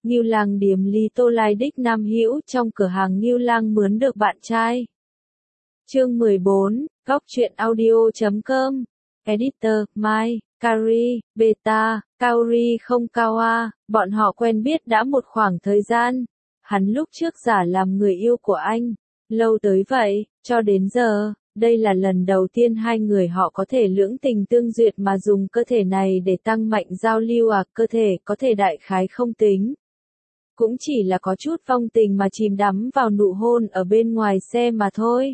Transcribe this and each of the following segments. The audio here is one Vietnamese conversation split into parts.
Ngưu Lang điếm Lý Tô Lai đích Nam Hữu trong cửa hàng Ngưu Lang mướn được bạn trai. Chương 14, Góc truyện audio.com. Editor, Mai, Kari, Beta, Kaori không Kawa, bọn họ quen biết đã một khoảng thời gian. Hắn lúc trước giả làm người yêu của anh. Lâu tới vậy, cho đến giờ, đây là lần đầu tiên hai người họ có thể lưỡng tình tương duyệt mà dùng cơ thể này để tăng mạnh giao lưu cơ thể có thể đại khái không tính. Cũng chỉ là có chút vong tình mà chìm đắm vào nụ hôn ở bên ngoài xe mà thôi.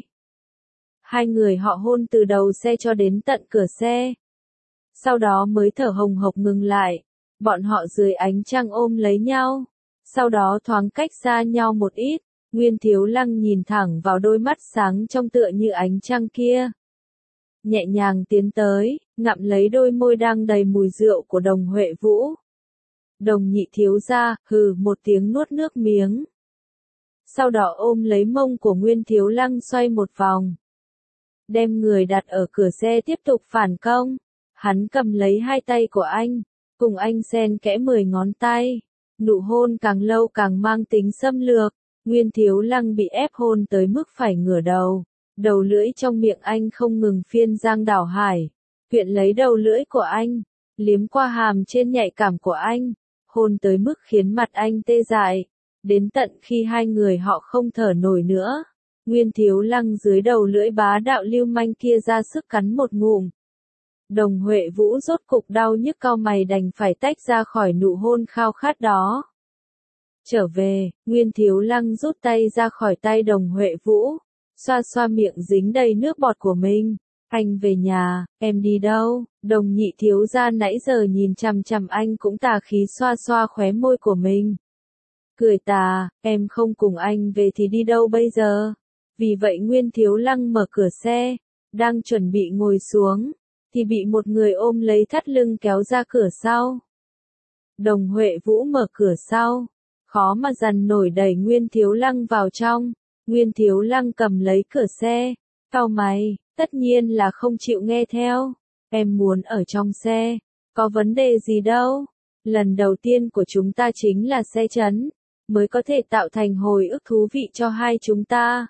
Hai người họ hôn từ đầu xe cho đến tận cửa xe. Sau đó mới thở hồng hộc ngừng lại. Bọn họ dưới ánh trăng ôm lấy nhau. Sau đó thoáng cách xa nhau một ít. Nguyên Thiếu Lăng nhìn thẳng vào đôi mắt sáng trong tựa như ánh trăng kia. Nhẹ nhàng tiến tới, ngậm lấy đôi môi đang đầy mùi rượu của Đồng Huệ Vũ. Đồng nhị thiếu gia, hừ một tiếng nuốt nước miếng. Sau đó ôm lấy mông của Nguyên Thiếu Lăng xoay một vòng. Đem người đặt ở cửa xe tiếp tục phản công. Hắn cầm lấy hai tay của anh, cùng anh xen kẽ 10 ngón tay. Nụ hôn càng lâu càng mang tính xâm lược. Nguyên Thiếu Lăng bị ép hôn tới mức phải ngửa đầu. Đầu lưỡi trong miệng anh không ngừng phiên giang đảo hải. Quyện lấy đầu lưỡi của anh, liếm qua hàm trên nhạy cảm của anh. Hôn tới mức khiến mặt anh tê dại. Đến tận khi hai người họ không thở nổi nữa. Nguyên Thiếu Lăng dưới đầu lưỡi bá đạo lưu manh kia ra sức cắn một ngụm. Đồng Huệ Vũ rốt cục đau nhức cau mày đành phải tách ra khỏi nụ hôn khao khát đó. Trở về, Nguyên Thiếu Lăng rút tay ra khỏi tay Đồng Huệ Vũ, xoa xoa miệng dính đầy nước bọt của mình. Anh về nhà, em đi đâu? Đồng nhị thiếu gia nãy giờ nhìn chằm chằm anh cũng tà khí xoa xoa khóe môi của mình. Cười tà, em không cùng anh về thì đi đâu bây giờ? Vì vậy Nguyên Thiếu Lăng mở cửa xe, đang chuẩn bị ngồi xuống, thì bị một người ôm lấy thắt lưng kéo ra cửa sau. Đồng Huệ Vũ mở cửa sau, khó mà dằn nổi đẩy Nguyên Thiếu Lăng vào trong. Nguyên Thiếu Lăng cầm lấy cửa xe, cau mày, tất nhiên là không chịu nghe theo. Em muốn ở trong xe, có vấn đề gì đâu. Lần đầu tiên của chúng ta chính là xe chấn, mới có thể tạo thành hồi ức thú vị cho hai chúng ta.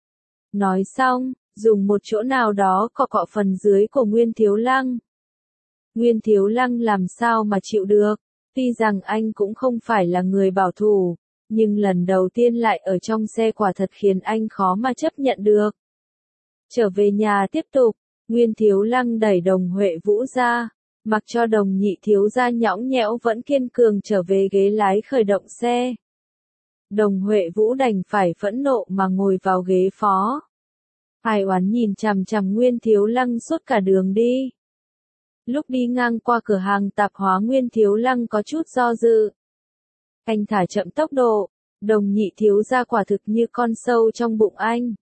Nói xong, dùng một chỗ nào đó cọ cọ phần dưới của Nguyên Thiếu Lăng. Nguyên Thiếu Lăng làm sao mà chịu được, tuy rằng anh cũng không phải là người bảo thủ, nhưng lần đầu tiên lại ở trong xe quả thật khiến anh khó mà chấp nhận được. Trở về nhà tiếp tục, Nguyên Thiếu Lăng đẩy Đồng Huệ Vũ ra, mặc cho Đồng nhị thiếu gia nhõng nhẽo vẫn kiên cường trở về ghế lái khởi động xe. Đồng Huệ Vũ đành phải phẫn nộ mà ngồi vào ghế phó. Ai oán nhìn chằm chằm Nguyên Thiếu Lăng suốt cả đường đi. Lúc đi ngang qua cửa hàng tạp hóa Nguyên Thiếu Lăng có chút do dự. Anh thả chậm tốc độ, Đồng nhị thiếu gia quả thực như con sâu trong bụng anh.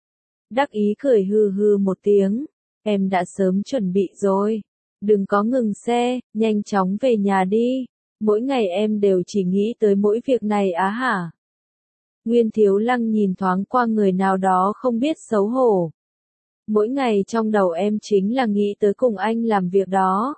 Đắc ý cười hừ hừ một tiếng, em đã sớm chuẩn bị rồi. Đừng có ngừng xe, nhanh chóng về nhà đi. Mỗi ngày em đều chỉ nghĩ tới mỗi việc này á hả? Nguyên Thiếu Lăng nhìn thoáng qua người nào đó không biết xấu hổ. Mỗi ngày trong đầu em chính là nghĩ tới cùng anh làm việc đó.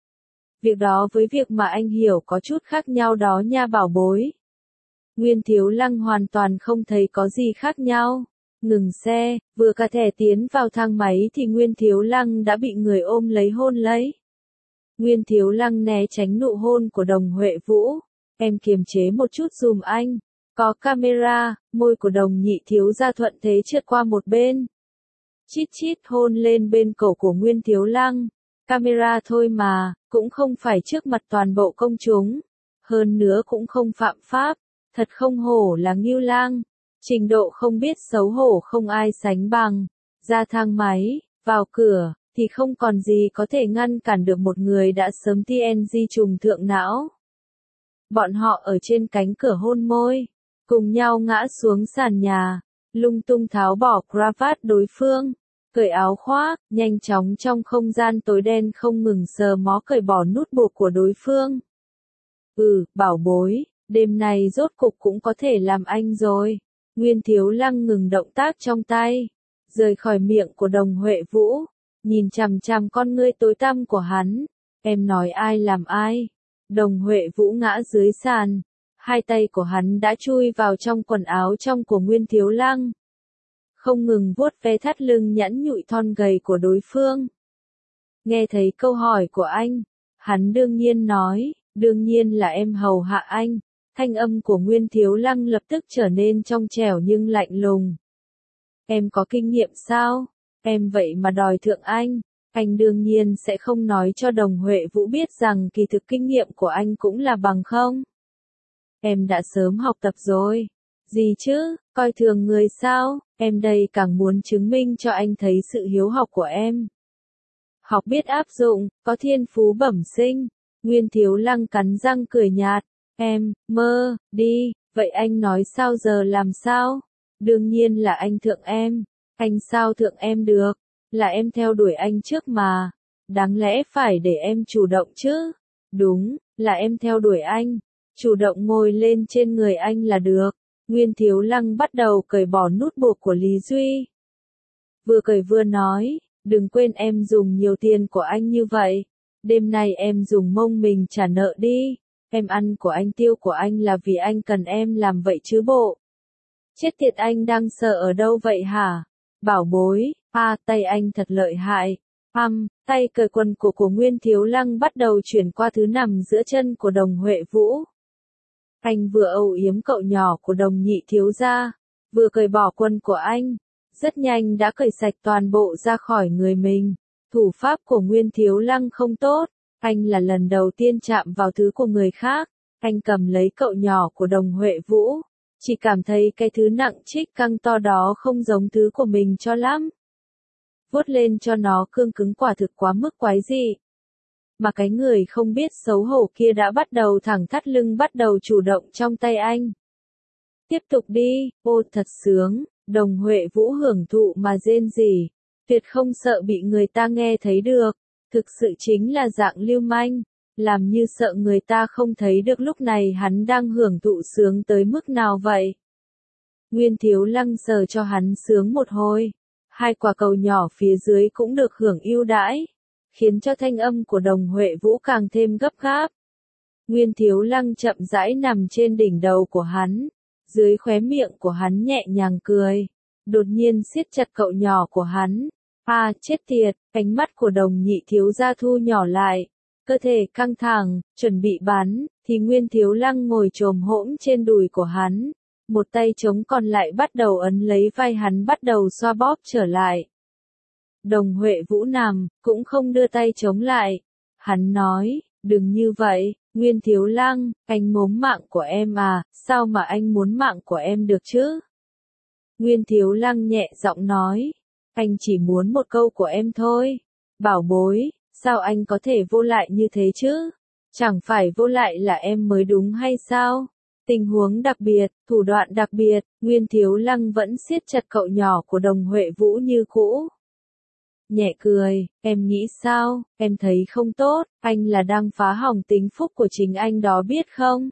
Việc đó với việc mà anh hiểu có chút khác nhau đó nha bảo bối. Nguyên Thiếu Lăng hoàn toàn không thấy có gì khác nhau. Ngừng xe, vừa cả thẻ tiến vào thang máy thì Nguyên Thiếu Lăng đã bị người ôm lấy hôn lấy. Nguyên Thiếu Lăng né tránh nụ hôn của Đồng Huệ Vũ. Em kiềm chế một chút dùm anh. Có camera, môi của Đồng nhị thiếu gia thuận thế trượt qua một bên. Chít chít hôn lên bên cổ của Nguyên Thiếu Lăng. Camera thôi mà, cũng không phải trước mặt toàn bộ công chúng. Hơn nữa cũng không phạm pháp. Thật không hổ là Ngưu Lang. Trình độ không biết xấu hổ không ai sánh bằng. Ra thang máy, vào cửa, thì không còn gì có thể ngăn cản được một người đã sớm TNG trùng thượng não. Bọn họ ở trên cánh cửa hôn môi, cùng nhau ngã xuống sàn nhà, lung tung tháo bỏ cravat đối phương, cởi áo khoác, nhanh chóng trong không gian tối đen không ngừng sờ mó cởi bỏ nút buộc của đối phương. Bảo bối, đêm nay rốt cục cũng có thể làm anh rồi. Nguyên Thiếu Lăng ngừng động tác trong tay, rời khỏi miệng của Đồng Huệ Vũ, nhìn chằm chằm con ngươi tối tăm của hắn. Em nói ai làm ai? Đồng Huệ Vũ ngã dưới sàn, Hai tay của hắn đã chui vào trong quần áo trong của Nguyên Thiếu Lăng. Không ngừng vuốt ve thắt lưng nhẵn nhụi thon gầy của đối phương. Nghe thấy câu hỏi của anh, hắn đương nhiên nói, đương nhiên là em hầu hạ anh. Thanh âm của Nguyên Thiếu Lăng lập tức trở nên trong trẻo nhưng lạnh lùng. Em có kinh nghiệm sao? Em vậy mà đòi thượng anh đương nhiên sẽ không nói cho Đồng Huệ Vũ biết rằng kỳ thực kinh nghiệm của anh cũng là bằng không. Em đã sớm học tập rồi. Gì chứ, coi thường người sao, em đây càng muốn chứng minh cho anh thấy sự hiếu học của em. Học biết áp dụng, có thiên phú bẩm sinh. Nguyên Thiếu Lăng cắn răng cười nhạt. Em, mơ, đi, vậy anh nói sao giờ làm sao? Đương nhiên là anh thượng em. Anh sao thượng em được? Là em theo đuổi anh trước mà. Đáng lẽ phải để em chủ động chứ. Đúng, là em theo đuổi anh. Chủ động ngồi lên trên người anh là được. Nguyên Thiếu Lăng bắt đầu cởi bỏ nút buộc của Lý Duy. Vừa cởi vừa nói, đừng quên em dùng nhiều tiền của anh như vậy. Đêm nay em dùng mông mình trả nợ đi. Em ăn của anh tiêu của anh là vì anh cần em làm vậy chứ bộ. Chết tiệt, anh đang sợ ở đâu vậy hả? Bảo bối, tay anh thật lợi hại. Tay cởi quần của Nguyên Thiếu Lăng bắt đầu chuyển qua thứ nằm giữa chân của Đồng Huệ Vũ. Anh vừa âu yếm cậu nhỏ của Đồng nhị thiếu gia, vừa cởi bỏ quần của anh. Rất nhanh đã cởi sạch toàn bộ ra khỏi người mình. Thủ pháp của Nguyên Thiếu Lăng không tốt. Anh là lần đầu tiên chạm vào thứ của người khác. Anh cầm lấy cậu nhỏ của Đồng Huệ Vũ. Chỉ cảm thấy cái thứ nặng trích căng to đó không giống thứ của mình cho lắm. Vuốt lên cho nó cương cứng quả thực quá mức quái dị. Mà cái người không biết xấu hổ kia đã bắt đầu thẳng thắt lưng bắt đầu chủ động trong tay anh. Tiếp tục đi, ô thật sướng, Đồng Huệ Vũ hưởng thụ mà rên rỉ. Tuyệt không sợ bị người ta nghe thấy được. Thực sự chính là dạng lưu manh. Làm như sợ người ta không thấy được lúc này hắn đang hưởng thụ sướng tới mức nào vậy. Nguyên Thiếu Lăng sờ cho hắn sướng một hồi. Hai quả cầu nhỏ phía dưới cũng được hưởng ưu đãi. Khiến cho thanh âm của Đồng Huệ Vũ càng thêm gấp gáp. Nguyên Thiếu Lăng chậm rãi nằm trên đỉnh đầu của hắn. Dưới khóe miệng của hắn nhẹ nhàng cười. Đột nhiên siết chặt cậu nhỏ của hắn. Chết tiệt, ánh mắt của Đồng nhị thiếu gia thu nhỏ lại. Cơ thể căng thẳng, chuẩn bị bắn, thì Nguyên Thiếu Lăng ngồi chồm hỗn trên đùi của hắn. Một tay trống còn lại bắt đầu ấn lấy vai hắn bắt đầu xoa bóp trở lại. Đồng Huệ Vũ nằm, cũng không đưa tay chống lại. Hắn nói, đừng như vậy, Nguyên Thiếu Lăng, anh mốm mạng của em à, sao mà anh muốn mạng của em được chứ? Nguyên Thiếu Lăng nhẹ giọng nói, anh chỉ muốn một câu của em thôi. Bảo bối, sao anh có thể vô lại như thế chứ? Chẳng phải vô lại là em mới đúng hay sao? Tình huống đặc biệt, thủ đoạn đặc biệt, Nguyên Thiếu Lăng vẫn siết chặt cậu nhỏ của Đồng Huệ Vũ như cũ. Nhẹ cười, em nghĩ sao, em thấy không tốt, anh là đang phá hỏng tính phúc của chính anh đó biết không?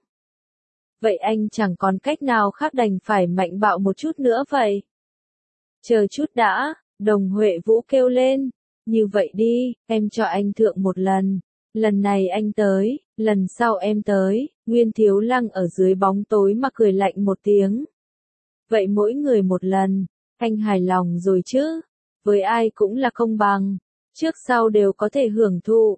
Vậy anh chẳng còn cách nào khác đành phải mạnh bạo một chút nữa vậy. Chờ chút đã, Đồng Huệ Vũ kêu lên, như vậy đi, em cho anh thượng một lần. Lần này anh tới, lần sau em tới. Nguyên Thiếu Lăng ở dưới bóng tối mà cười lạnh một tiếng. Vậy mỗi người một lần, anh hài lòng rồi chứ? Với ai cũng là công bằng, trước sau đều có thể hưởng thụ.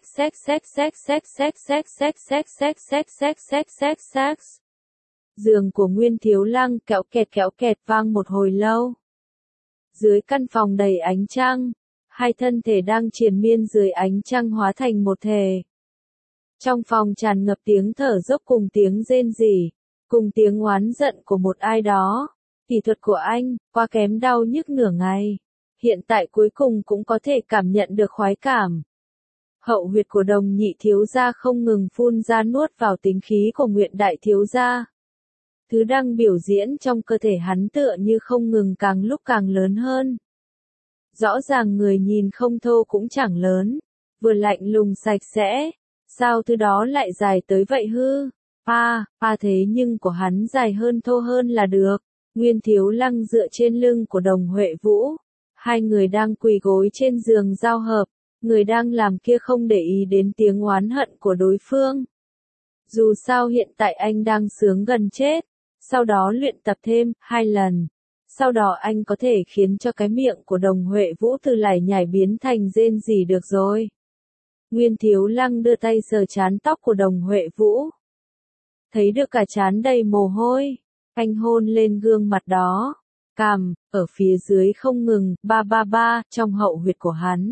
Giường của Nguyên Thiếu Lăng kéo kẹt vang một hồi lâu. Dưới căn phòng đầy ánh trăng, hai thân thể đang triền miên dưới ánh trăng hóa thành một thể. Trong phòng tràn ngập tiếng thở dốc cùng tiếng rên rỉ, cùng tiếng oán giận của một ai đó. Kỹ thuật của anh, quá kém đau nhức nửa ngày. Hiện tại cuối cùng cũng có thể cảm nhận được khoái cảm. Hậu huyệt của Đồng nhị thiếu gia không ngừng phun ra nuốt vào tính khí của Nguyện đại thiếu gia. Thứ đang biểu diễn trong cơ thể hắn tựa như không ngừng càng lúc càng lớn hơn. Rõ ràng người nhìn không thô cũng chẳng lớn, vừa lạnh lùng sạch sẽ. Sao thứ đó lại dài tới vậy hư? Thế nhưng của hắn dài hơn thô hơn là được. Nguyên Thiếu Lăng dựa trên lưng của Đồng Huệ Vũ. Hai người đang quỳ gối trên giường giao hợp. Người đang làm kia không để ý đến tiếng oán hận của đối phương. Dù sao hiện tại anh đang sướng gần chết, sau đó luyện tập thêm 2 lần. Sau đó anh có thể khiến cho cái miệng của Đồng Huệ Vũ từ lải nhải biến thành rên rỉ được rồi. Nguyên Thiếu Lăng đưa tay sờ trán tóc của Đồng Huệ Vũ. Thấy được cả trán đầy mồ hôi, anh hôn lên gương mặt đó, cằm, ở phía dưới không ngừng, ba ba ba, trong hậu huyệt của hắn.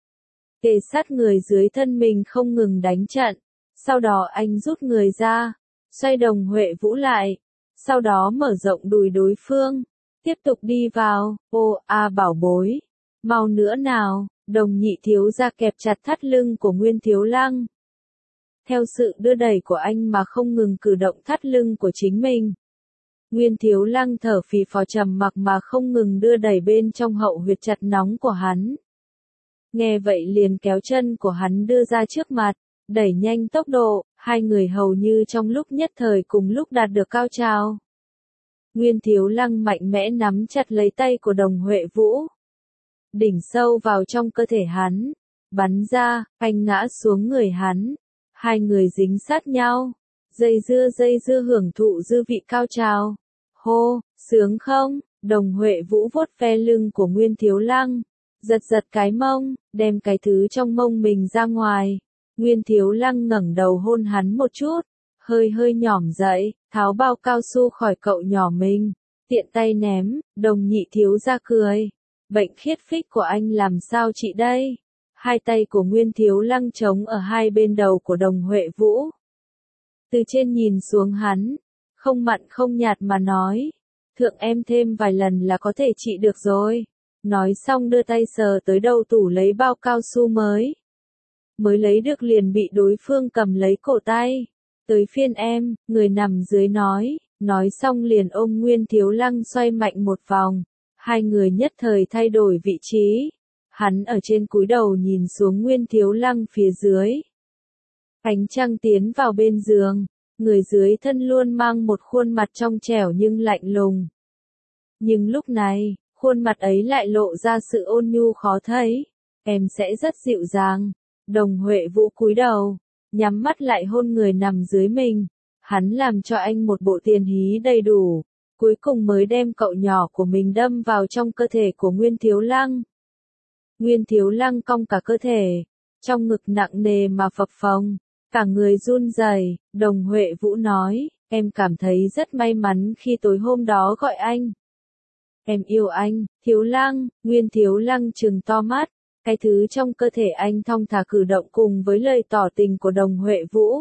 Kề sát người dưới thân mình không ngừng đánh trận, sau đó anh rút người ra, xoay Đồng Huệ Vũ lại, sau đó mở rộng đùi đối phương, tiếp tục đi vào, ô a bảo bối, mau nữa nào, Đồng nhị thiếu gia kẹp chặt thắt lưng của Nguyên Thiếu Lăng. Theo sự đưa đẩy của anh mà không ngừng cử động thắt lưng của chính mình. Nguyên Thiếu Lăng thở phì phò trầm mặc mà không ngừng đưa đẩy bên trong hậu huyệt chặt nóng của hắn. Nghe vậy liền kéo chân của hắn đưa ra trước mặt, đẩy nhanh tốc độ, hai người hầu như trong lúc nhất thời cùng lúc đạt được cao trào. Nguyên Thiếu Lăng mạnh mẽ nắm chặt lấy tay của Đồng Huệ Vũ. Đỉnh sâu vào trong cơ thể hắn, bắn ra, anh ngã xuống người hắn. Hai người dính sát nhau, dây dưa hưởng thụ dư vị cao trào. Hô, sướng không? Đồng Huệ Vũ vuốt ve lưng của Nguyên Thiếu Lăng, giật giật cái mông, đem cái thứ trong mông mình ra ngoài. Nguyên Thiếu Lăng ngẩng đầu hôn hắn một chút, hơi nhỏm dậy, tháo bao cao su khỏi cậu nhỏ mình, tiện tay ném. Đồng nhị thiếu ra cười, bệnh khiết phích của anh làm sao chị đây? Hai tay của Nguyên Thiếu Lăng trống ở hai bên đầu của Đồng Huệ Vũ. Từ trên nhìn xuống hắn, không mặn không nhạt mà nói, thượng em thêm vài lần là có thể trị được rồi. Nói xong đưa tay sờ tới đầu tủ lấy bao cao su mới lấy được liền bị đối phương cầm lấy cổ tay. Tới phiên em, người nằm dưới nói xong liền ôm Nguyên Thiếu Lăng xoay mạnh một vòng. Hai người nhất thời thay đổi vị trí. Hắn ở trên cúi đầu nhìn xuống Nguyên Thiếu Lăng phía dưới. Ánh trăng tiến vào bên giường, người dưới thân luôn mang một khuôn mặt trong trẻo nhưng lạnh lùng. Nhưng lúc này, khuôn mặt ấy lại lộ ra sự ôn nhu khó thấy. Em sẽ rất dịu dàng. Đồng Huệ Vũ cúi đầu, nhắm mắt lại hôn người nằm dưới mình. Hắn làm cho anh một bộ tiền hí đầy đủ, cuối cùng mới đem cậu nhỏ của mình đâm vào trong cơ thể của Nguyên Thiếu Lăng. Nguyên Thiếu Lăng cong cả cơ thể, trong ngực nặng nề mà phập phồng, cả người run rẩy. Đồng Huệ Vũ nói, em cảm thấy rất may mắn khi tối hôm đó gọi anh. Em yêu anh, Thiếu Lăng. Nguyên Thiếu Lăng trừng to mắt, cái thứ trong cơ thể anh thong thả cử động cùng với lời tỏ tình của Đồng Huệ Vũ,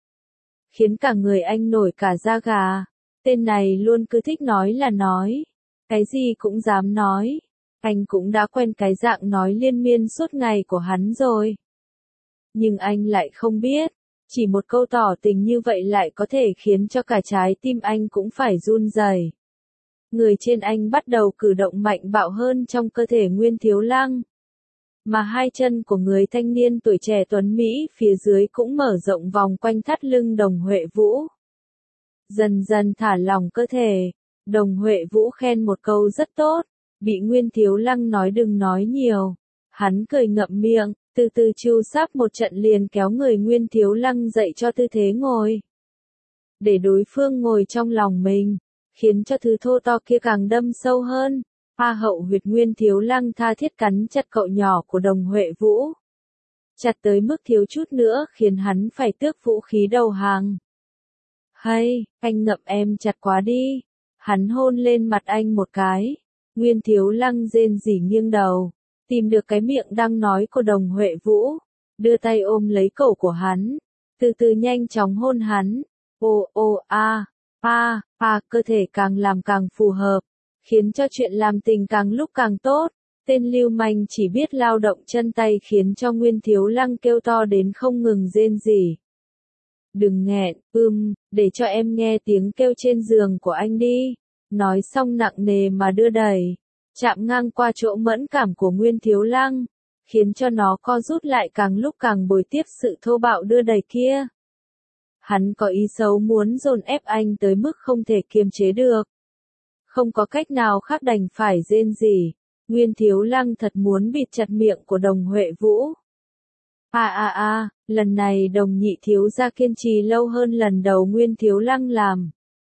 khiến cả người anh nổi cả da gà. Tên này luôn cứ thích nói là nói, cái gì cũng dám nói. Anh cũng đã quen cái dạng nói liên miên suốt ngày của hắn rồi. Nhưng anh lại không biết, chỉ một câu tỏ tình như vậy lại có thể khiến cho cả trái tim anh cũng phải run rẩy. Người trên anh bắt đầu cử động mạnh bạo hơn trong cơ thể Nguyên Thiếu Lăng. Mà hai chân của người thanh niên tuổi trẻ tuấn Mỹ phía dưới cũng mở rộng vòng quanh thắt lưng Đồng Huệ Vũ. Dần dần thả lỏng cơ thể, Đồng Huệ Vũ khen một câu rất tốt, bị Nguyên Thiếu Lăng nói đừng nói nhiều. Hắn cười ngậm miệng, từ từ chu sáp một trận liền kéo người Nguyên Thiếu Lăng dậy cho tư thế ngồi. Để đối phương ngồi trong lòng mình, khiến cho thứ thô to kia càng đâm sâu hơn. Hậu huyệt Nguyên Thiếu Lăng tha thiết cắn chặt cậu nhỏ của Đồng Huệ Vũ. Chặt tới mức thiếu chút nữa khiến hắn phải tước vũ khí đầu hàng. Hay, anh ngậm em chặt quá đi. Hắn hôn lên mặt anh một cái. Nguyên Thiếu Lăng rên rỉ nghiêng đầu, tìm được cái miệng đang nói của Đồng Huệ Vũ, đưa tay ôm lấy cổ của hắn, từ từ nhanh chóng hôn hắn. Cơ thể càng làm càng phù hợp, khiến cho chuyện làm tình càng lúc càng tốt. Tên lưu manh chỉ biết lao động chân tay khiến cho Nguyên Thiếu Lăng kêu to đến không ngừng rên rỉ. Đừng nghẹn, để cho em nghe tiếng kêu trên giường của anh đi. Nói xong nặng nề mà đưa đẩy, chạm ngang qua chỗ mẫn cảm của Nguyên Thiếu Lăng, khiến cho nó co rút lại càng lúc càng bồi tiếp sự thô bạo đưa đẩy kia. Hắn có ý xấu muốn dồn ép anh tới mức không thể kiềm chế được. Không có cách nào khác đành phải rên rỉ. Nguyên Thiếu Lăng thật muốn bịt chặt miệng của Đồng Huệ Vũ. Lần này Đồng nhị thiếu gia kiên trì lâu hơn lần đầu Nguyên thiếu lăng làm.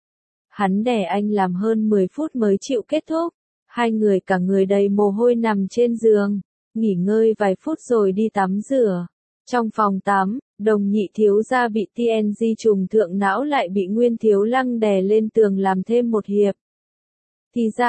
Hắn đè anh làm hơn 10 phút mới chịu kết thúc. Hai người cả người đầy mồ hôi nằm trên giường, nghỉ ngơi vài phút rồi đi tắm rửa. Trong phòng tắm, Đồng nhị thiếu gia bị TNG trùng thượng não lại bị Nguyên thiếu lăng đè lên tường làm thêm một hiệp. Thì ra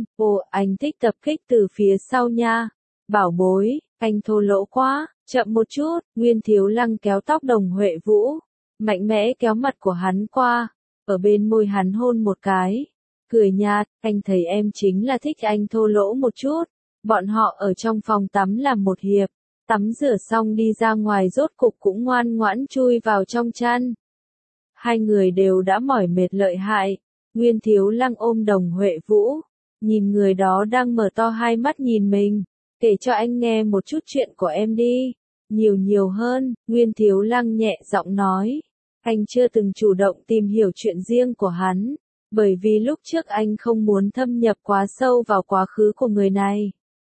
anh thích tập kích từ phía sau nha. Bảo bối, anh thô lỗ quá, chậm một chút. Nguyên thiếu lăng kéo tóc Đồng Huệ Vũ, mạnh mẽ kéo mặt của hắn qua, ở bên môi hắn hôn một cái. Cười nhạt, anh thấy em chính là thích anh thô lỗ một chút. Bọn họ ở trong phòng tắm làm một hiệp, tắm rửa xong đi ra ngoài rốt cục cũng ngoan ngoãn chui vào trong chăn. Hai người đều đã mỏi mệt lợi hại. Nguyên thiếu lăng ôm Đồng Huệ Vũ, nhìn người đó đang mở to hai mắt nhìn mình. Kể cho anh nghe một chút chuyện của em đi. Nhiều hơn, Nguyên thiếu lăng nhẹ giọng nói. Anh chưa từng chủ động tìm hiểu chuyện riêng của hắn, bởi vì lúc trước anh không muốn thâm nhập quá sâu vào quá khứ của người này.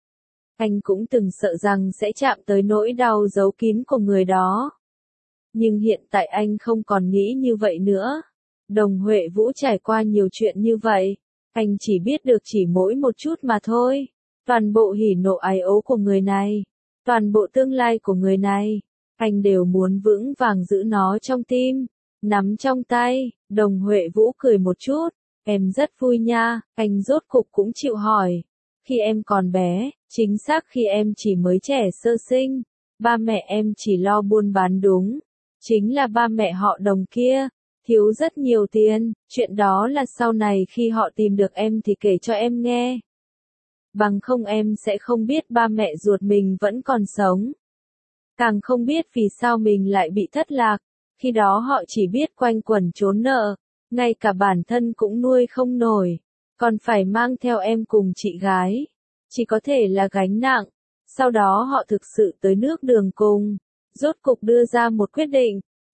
Anh cũng từng sợ rằng sẽ chạm tới nỗi đau giấu kín của người đó. Nhưng hiện tại anh không còn nghĩ như vậy nữa. Đồng Huệ Vũ trải qua nhiều chuyện như vậy, anh chỉ biết được chỉ mỗi một chút mà thôi. Toàn bộ hỉ nộ ái ố của người này, toàn bộ tương lai của người này, anh đều muốn vững vàng giữ nó trong tim, nắm trong tay. Đồng Huệ Vũ cười một chút, em rất vui nha, anh rốt cục cũng chịu hỏi. Khi em còn bé, chính xác khi em chỉ mới trẻ sơ sinh, ba mẹ em chỉ lo buôn bán đúng. Chính là ba mẹ họ Đồng kia, thiếu rất nhiều tiền, chuyện đó là sau này khi họ tìm được em thì kể cho em nghe. Bằng không em sẽ không biết ba mẹ ruột mình vẫn còn sống. Càng không biết vì sao mình lại bị thất lạc, khi đó họ chỉ biết quanh quẩn trốn nợ, ngay cả bản thân cũng nuôi không nổi, còn phải mang theo em cùng chị gái. Chỉ có thể là gánh nặng. Sau đó họ thực sự tới nước đường cùng, rốt cục đưa ra một quyết định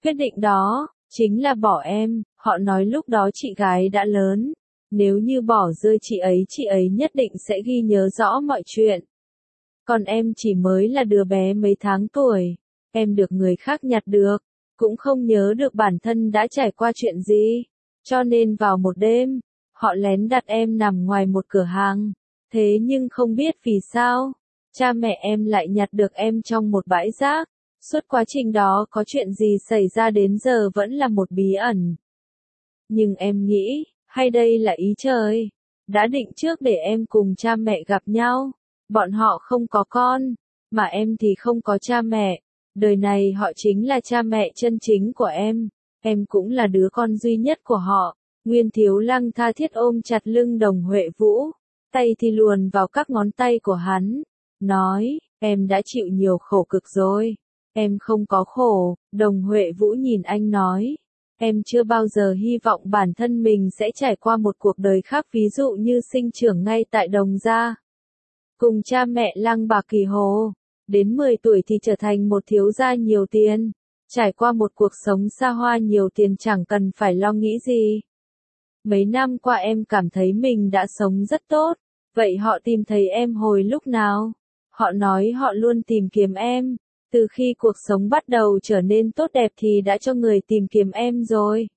đó, chính là bỏ em. Họ nói lúc đó chị gái đã lớn, nếu như bỏ rơi chị ấy nhất định sẽ ghi nhớ rõ mọi chuyện. Còn em chỉ mới là đứa bé mấy tháng tuổi, em được người khác nhặt được, cũng không nhớ được bản thân đã trải qua chuyện gì. Cho nên vào một đêm, họ lén đặt em nằm ngoài một cửa hàng. Thế nhưng không biết vì sao, cha mẹ em lại nhặt được em trong một bãi rác. Suốt quá trình đó có chuyện gì xảy ra đến giờ vẫn là một bí ẩn. Nhưng em nghĩ, hay đây là ý trời, đã định trước để em cùng cha mẹ gặp nhau. Bọn họ không có con, mà em thì không có cha mẹ. Đời này họ chính là cha mẹ chân chính của em cũng là đứa con duy nhất của họ. Nguyên thiếu lăng tha thiết ôm chặt lưng Đồng Huệ Vũ, tay thì luồn vào các ngón tay của hắn, nói, em đã chịu nhiều khổ cực rồi. Em không có khổ. Đồng Huệ Vũ nhìn anh nói, em chưa bao giờ hy vọng bản thân mình sẽ trải qua một cuộc đời khác, ví dụ như sinh trưởng ngay tại Đồng gia, cùng cha mẹ Lăng Bạc Kỳ Hồ, đến 10 tuổi thì trở thành một thiếu gia nhiều tiền, trải qua một cuộc sống xa hoa nhiều tiền chẳng cần phải lo nghĩ gì. Mấy năm qua em cảm thấy mình đã sống rất tốt. Vậy họ tìm thấy em hồi lúc nào? Họ nói họ luôn tìm kiếm em. Từ khi cuộc sống bắt đầu trở nên tốt đẹp thì đã cho người tìm kiếm em rồi.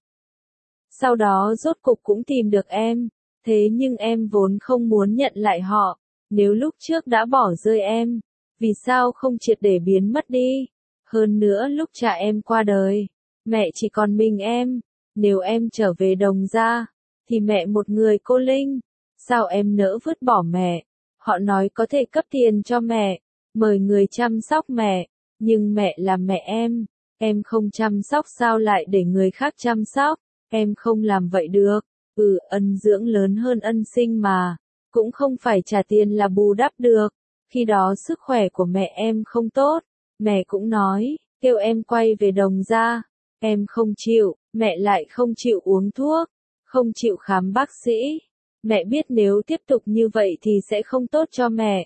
Sau đó rốt cục cũng tìm được em. Thế nhưng em vốn không muốn nhận lại họ. Nếu lúc trước đã bỏ rơi em, vì sao không triệt để biến mất đi? Hơn nữa lúc cha em qua đời, mẹ chỉ còn mình em. Nếu em trở về Đồng gia, thì mẹ một người cô linh. Sao em nỡ vứt bỏ mẹ? Họ nói có thể cấp tiền cho mẹ, mời người chăm sóc mẹ. Nhưng mẹ là mẹ em không chăm sóc sao lại để người khác chăm sóc? Em không làm vậy được. Ân dưỡng lớn hơn ân sinh mà. Cũng không phải trả tiền là bù đắp được. Khi đó sức khỏe của mẹ em không tốt. Mẹ cũng nói, kêu em quay về Đồng gia. Em không chịu, mẹ lại không chịu uống thuốc, không chịu khám bác sĩ. Mẹ biết nếu tiếp tục như vậy thì sẽ không tốt cho mẹ.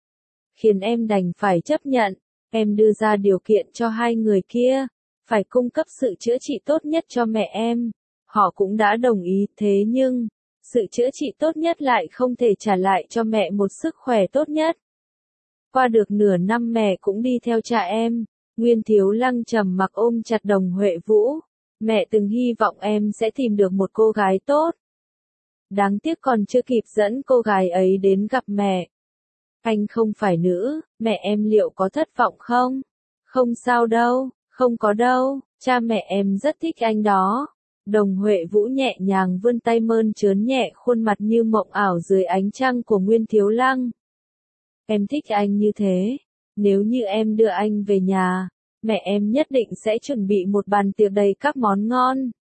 Khiến em đành phải chấp nhận. Em đưa ra điều kiện cho hai người kia, phải cung cấp sự chữa trị tốt nhất cho mẹ em. Họ cũng đã đồng ý, thế nhưng, sự chữa trị tốt nhất lại không thể trả lại cho mẹ một sức khỏe tốt nhất. Qua được nửa năm mẹ cũng đi theo cha em, Nguyên Thiếu Lăng trầm mặc ôm chặt Đồng Huệ Vũ. Mẹ từng hy vọng em sẽ tìm được một cô gái tốt. Đáng tiếc còn chưa kịp dẫn cô gái ấy đến gặp mẹ. Anh không phải nữ, mẹ em liệu có thất vọng không? Không sao đâu, không có đâu, cha mẹ em rất thích anh đó. Đồng Huệ Vũ nhẹ nhàng vươn tay mơn trớn nhẹ khuôn mặt như mộng ảo dưới ánh trăng của Nguyên Thiếu Lăng. Em thích anh như thế. Nếu như em đưa anh về nhà, mẹ em nhất định sẽ chuẩn bị một bàn tiệc đầy các món ngon.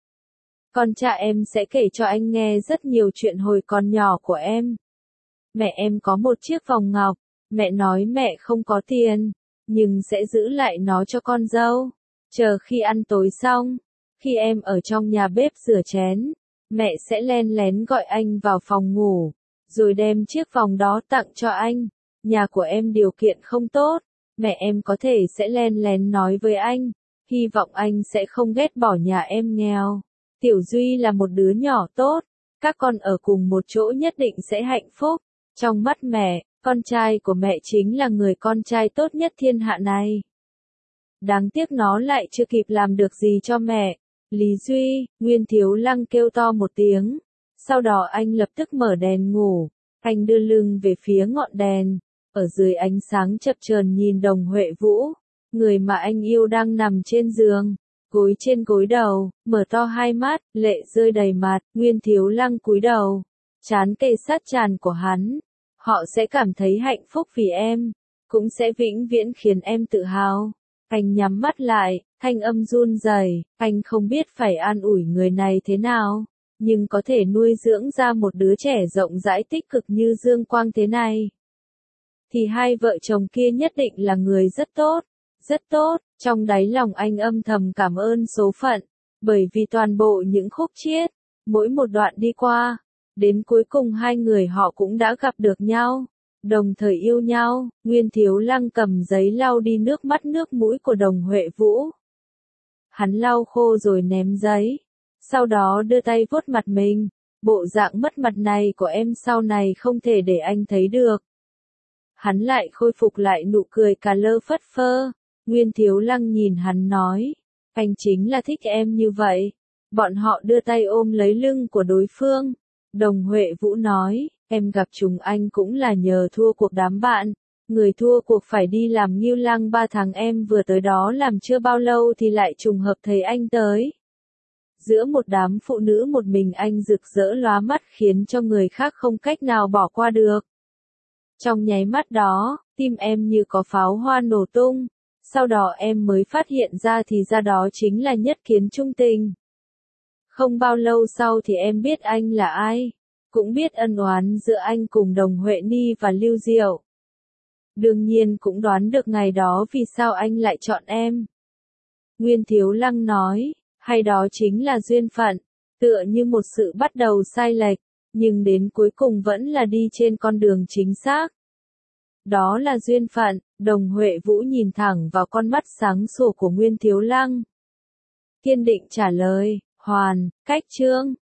Còn cha em sẽ kể cho anh nghe rất nhiều chuyện hồi còn nhỏ của em. Mẹ em có một chiếc vòng ngọc, mẹ nói mẹ không có tiền, nhưng sẽ giữ lại nó cho con dâu. Chờ khi ăn tối xong, khi em ở trong nhà bếp rửa chén, mẹ sẽ len lén gọi anh vào phòng ngủ, rồi đem chiếc vòng đó tặng cho anh. Nhà của em điều kiện không tốt, mẹ em có thể sẽ len lén nói với anh, hy vọng anh sẽ không ghét bỏ nhà em nghèo. Tiểu Duy là một đứa nhỏ tốt, các con ở cùng một chỗ nhất định sẽ hạnh phúc. Trong mắt mẹ, con trai của mẹ chính là người con trai tốt nhất thiên hạ này. Đáng tiếc nó lại chưa kịp làm được gì cho mẹ. Lý Duy, Nguyên Thiếu Lăng kêu to một tiếng. Sau đó anh lập tức mở đèn ngủ. Anh đưa lưng về phía ngọn đèn. Ở dưới ánh sáng chập chờn nhìn Đồng Huệ Vũ. Người mà anh yêu đang nằm trên giường. Gối trên gối đầu, mở to hai mắt, lệ rơi đầy mặt. Nguyên Thiếu Lăng cúi đầu. Trán kề sát trán của hắn. Họ sẽ cảm thấy hạnh phúc vì em. Cũng sẽ vĩnh viễn khiến em tự hào. Anh nhắm mắt lại, thanh âm run rẩy, anh không biết phải an ủi người này thế nào, nhưng có thể nuôi dưỡng ra một đứa trẻ rộng rãi tích cực như Dương Quang thế này. Thì hai vợ chồng kia nhất định là người rất tốt, rất tốt, trong đáy lòng anh âm thầm cảm ơn số phận, bởi vì toàn bộ những khúc chiết, mỗi một đoạn đi qua, đến cuối cùng hai người họ cũng đã gặp được nhau. Đồng thời yêu nhau, Nguyên Thiếu Lăng cầm giấy lau đi nước mắt nước mũi của Đồng Huệ Vũ. Hắn lau khô rồi ném giấy, sau đó đưa tay vuốt mặt mình, bộ dạng mất mặt này của em sau này không thể để anh thấy được. Hắn lại khôi phục lại nụ cười cà lơ phất phơ, Nguyên Thiếu Lăng nhìn hắn nói, anh chính là thích em như vậy. Bọn họ đưa tay ôm lấy lưng của đối phương, Đồng Huệ Vũ nói. Em gặp chúng anh cũng là nhờ thua cuộc đám bạn. Người thua cuộc phải đi làm Ngưu Lăng 3 tháng, em vừa tới đó làm chưa bao lâu thì lại trùng hợp thấy anh tới. Giữa một đám phụ nữ một mình anh rực rỡ lóa mắt khiến cho người khác không cách nào bỏ qua được. Trong nháy mắt đó, tim em như có pháo hoa nổ tung. Sau đó em mới phát hiện ra thì ra đó chính là nhất kiến trung tình. Không bao lâu sau thì em biết anh là ai. Cũng biết ân oán giữa anh cùng Đồng Huệ Ni và Lưu Diệu. Đương nhiên cũng đoán được ngày đó vì sao anh lại chọn em. Nguyên Thiếu Lăng nói, hay đó chính là duyên phận, tựa như một sự bắt đầu sai lệch, nhưng đến cuối cùng vẫn là đi trên con đường chính xác. Đó là duyên phận, Đồng Huệ Vũ nhìn thẳng vào con mắt sáng sủa của Nguyên Thiếu Lăng. Kiên định trả lời, Hoàn, cách chương.